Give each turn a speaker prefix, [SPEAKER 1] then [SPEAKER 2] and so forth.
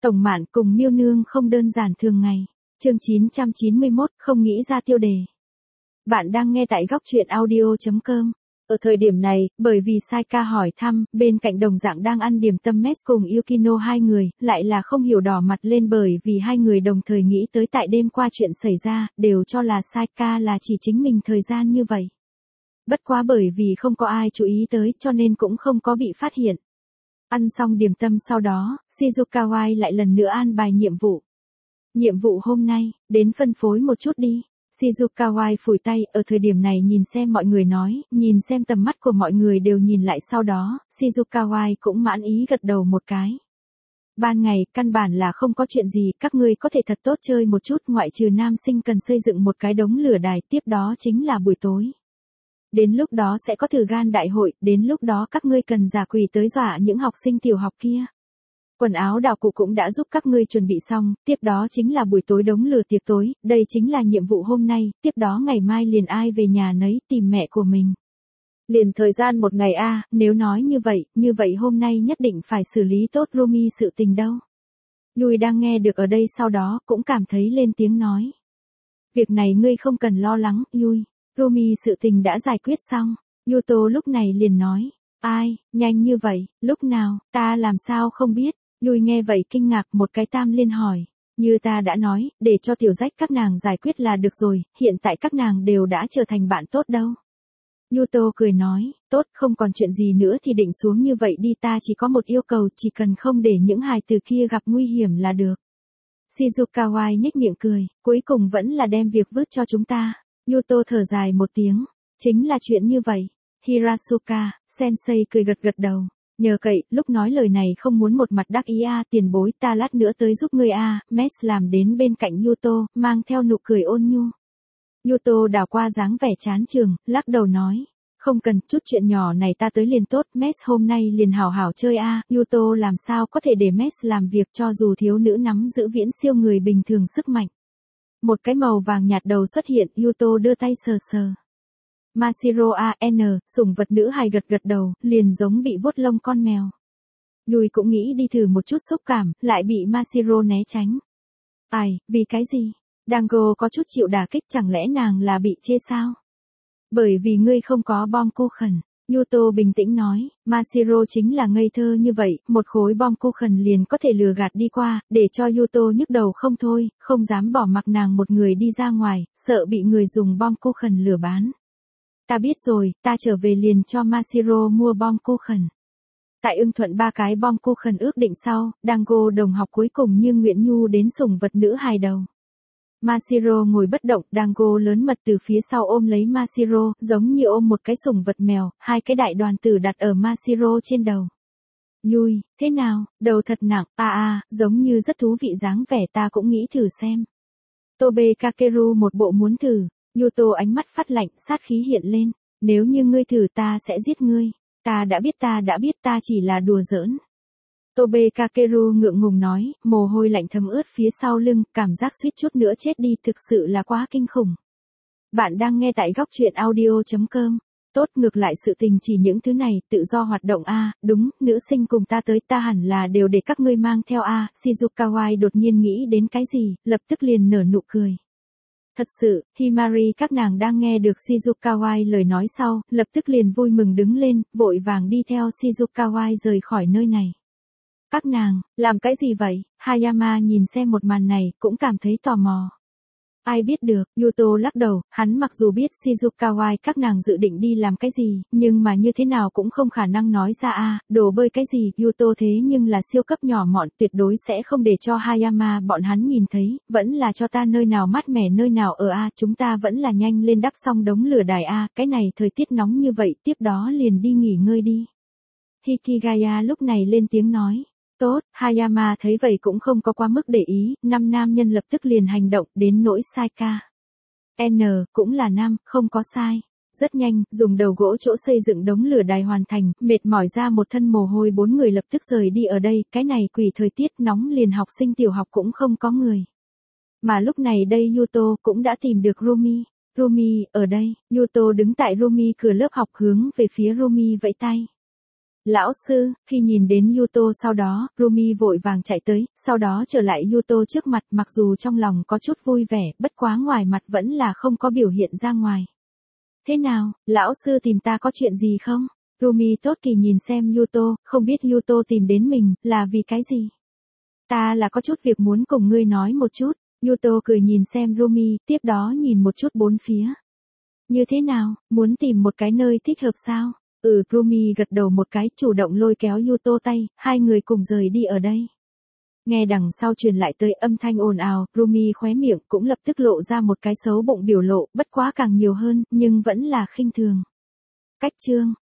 [SPEAKER 1] Tổng Mạn cùng Miêu Nương không đơn giản thường ngày. Chương 991, không nghĩ ra tiêu đề. Bạn đang nghe tại góc truyện audio.com. Ở thời điểm này, bởi vì Saika hỏi thăm, bên cạnh đồng dạng đang ăn điểm tâm mess cùng Yukino hai người, lại là không hiểu đỏ mặt lên bởi vì hai người đồng thời nghĩ tới tại đêm qua chuyện xảy ra, đều cho là Saika là chỉ chính mình thời gian như vậy. Bất quá bởi vì không có ai chú ý tới cho nên cũng không có bị phát hiện. Ăn xong điểm tâm sau đó, Shizukawai lại lần nữa an bài nhiệm vụ. Nhiệm vụ hôm nay, đến phân phối một chút đi. Shizukawai phủi tay, ở thời điểm này nhìn xem mọi người nói, nhìn xem tầm mắt của mọi người đều nhìn lại sau đó, Shizukawai cũng mãn ý gật đầu một cái. Ban ngày, căn bản là không có chuyện gì, các ngươi có thể thật tốt chơi một chút, ngoại trừ nam sinh cần xây dựng một cái đống lửa đài, tiếp đó chính là buổi tối. Đến lúc đó sẽ có thử gan đại hội, đến lúc đó các ngươi cần giả quỷ tới dọa những học sinh tiểu học kia. Quần áo đạo cụ cũng đã giúp các ngươi chuẩn bị xong, tiếp đó chính là buổi tối đống lửa tiệc tối, đây chính là nhiệm vụ hôm nay, tiếp đó ngày mai liền ai về nhà nấy tìm mẹ của mình. Liền thời gian một ngày nếu nói như vậy hôm nay nhất định phải xử lý tốt Rumi sự tình đâu. Yui đang nghe được ở đây sau đó cũng cảm thấy lên tiếng nói. Việc này ngươi không cần lo lắng, Yui. Rumi sự tình đã giải quyết xong. Yuto lúc này liền nói. Ai, nhanh như vậy, lúc nào, ta làm sao không biết. Yui nghe vậy kinh ngạc, một cái tam liên hỏi. Như ta đã nói, để cho tiểu rách các nàng giải quyết là được rồi, hiện tại các nàng đều đã trở thành bạn tốt đâu. Yuto cười nói, tốt, không còn chuyện gì nữa thì định xuống như vậy đi, ta chỉ có một yêu cầu, chỉ cần không để những hài tử kia gặp nguy hiểm là được. Shizukawai nhếch miệng cười, cuối cùng vẫn là đem việc vứt cho chúng ta. Yuto thở dài một tiếng, chính là chuyện như vậy. Hirasuka, sensei cười gật gật đầu. Nhờ cậy, lúc nói lời này không muốn một mặt đắc ý tiền bối, ta lát nữa tới giúp ngươi Mess làm đến bên cạnh Yuto, mang theo nụ cười ôn nhu. Yuto đảo qua dáng vẻ chán chường, lắc đầu nói. Không cần, chút chuyện nhỏ này ta tới liền tốt, Mess hôm nay liền hảo hảo chơi Yuto làm sao có thể để Mess làm việc cho dù thiếu nữ nắm giữ viễn siêu người bình thường sức mạnh. Một cái màu vàng nhạt đầu xuất hiện, Yuto đưa tay sờ sờ. Mashiro sủng vật nữ hài gật gật đầu, liền giống bị vuốt lông con mèo. Yui cũng nghĩ đi thử một chút xúc cảm, lại bị Mashiro né tránh. Ai, vì cái gì? Dango có chút chịu đả kích, chẳng lẽ nàng là bị chê sao? Bởi vì ngươi không có bom cô khẩn. Yuto bình tĩnh nói, Mashiro chính là ngây thơ như vậy, một khối bom cô khẩn liền có thể lừa gạt đi qua, để cho Yuto nhức đầu không thôi, không dám bỏ mặc nàng một người đi ra ngoài, sợ bị người dùng bom cô khẩn lừa bán. Ta biết rồi, ta trở về liền cho Mashiro mua bom cô khẩn. Tại ưng thuận 3 cái bom cô khẩn ước định sau, Dango đồng học cuối cùng như nguyện nhu đến sủng vật nữ hài đầu. Mashiro ngồi bất động, Dango lớn mật từ phía sau ôm lấy Mashiro, giống như ôm một cái sủng vật mèo, hai cái đại đoàn tử đặt ở Mashiro trên đầu. Yui, thế nào, đầu thật nặng, giống như rất thú vị dáng vẻ, ta cũng nghĩ thử xem. Tobe Kakeru một bộ muốn thử. Yuto ánh mắt phát lạnh, sát khí hiện lên. Nếu như ngươi thử ta sẽ giết ngươi. Ta đã biết ta chỉ là đùa giỡn. Tobe Kakeru ngượng ngùng nói, mồ hôi lạnh thấm ướt phía sau lưng, cảm giác suýt chút nữa chết đi, thực sự là quá kinh khủng. Bạn đang nghe tại góc truyện audio.com. Tốt, ngược lại sự tình chỉ những thứ này, tự do hoạt động đúng, nữ sinh cùng ta tới, ta hẳn là đều để các ngươi mang theo Shizukawai đột nhiên nghĩ đến cái gì, lập tức liền nở nụ cười. Thật sự, Himari các nàng đang nghe được Shizukawai lời nói sau, lập tức liền vui mừng đứng lên, vội vàng đi theo Shizukawai rời khỏi nơi này. Các nàng, làm cái gì vậy? Hayama nhìn xem một màn này, cũng cảm thấy tò mò. Ai biết được, Yuto lắc đầu, hắn mặc dù biết Shizukawai các nàng dự định đi làm cái gì, nhưng mà như thế nào cũng không khả năng nói ra đồ bơi cái gì, Yuto thế nhưng là siêu cấp nhỏ mọn, tuyệt đối sẽ không để cho Hayama bọn hắn nhìn thấy, vẫn là cho ta nơi nào mát mẻ nơi nào ở chúng ta vẫn là nhanh lên đắp xong đống lửa đài cái này thời tiết nóng như vậy, tiếp đó liền đi nghỉ ngơi đi. Hikigaya lúc này lên tiếng nói. Tốt, Hayama thấy vậy cũng không có quá mức để ý, 5 nam nhân lập tức liền hành động, đến nỗi Saika. Cũng là nam, không có sai. Rất nhanh, dùng đầu gỗ chỗ xây dựng đống lửa đài hoàn thành, mệt mỏi ra một thân mồ hôi, 4 người lập tức rời đi ở đây, cái này quỷ thời tiết nóng liền học sinh tiểu học cũng không có người. Mà lúc này đây Yuto cũng đã tìm được Rumi. Rumi, ở đây, Yuto đứng tại Rumi cửa lớp học hướng về phía Rumi vẫy tay. Lão sư, khi nhìn đến Yuto sau đó, Rumi vội vàng chạy tới, sau đó trở lại Yuto trước mặt mặc dù trong lòng có chút vui vẻ, bất quá ngoài mặt vẫn là không có biểu hiện ra ngoài. Thế nào, lão sư tìm ta có chuyện gì không? Rumi tốt kỳ nhìn xem Yuto, không biết Yuto tìm đến mình, là vì cái gì? Ta là có chút việc muốn cùng ngươi nói một chút. Yuto cười nhìn xem Rumi, tiếp đó nhìn một chút bốn phía. Như thế nào, muốn tìm một cái nơi thích hợp sao? Rumi gật đầu một cái, chủ động lôi kéo Yuto tay, hai người cùng rời đi ở đây. Nghe đằng sau truyền lại tới âm thanh ồn ào, Rumi khóe miệng cũng lập tức lộ ra một cái xấu bụng biểu lộ, bất quá càng nhiều hơn, nhưng vẫn là khinh thường. Cách chương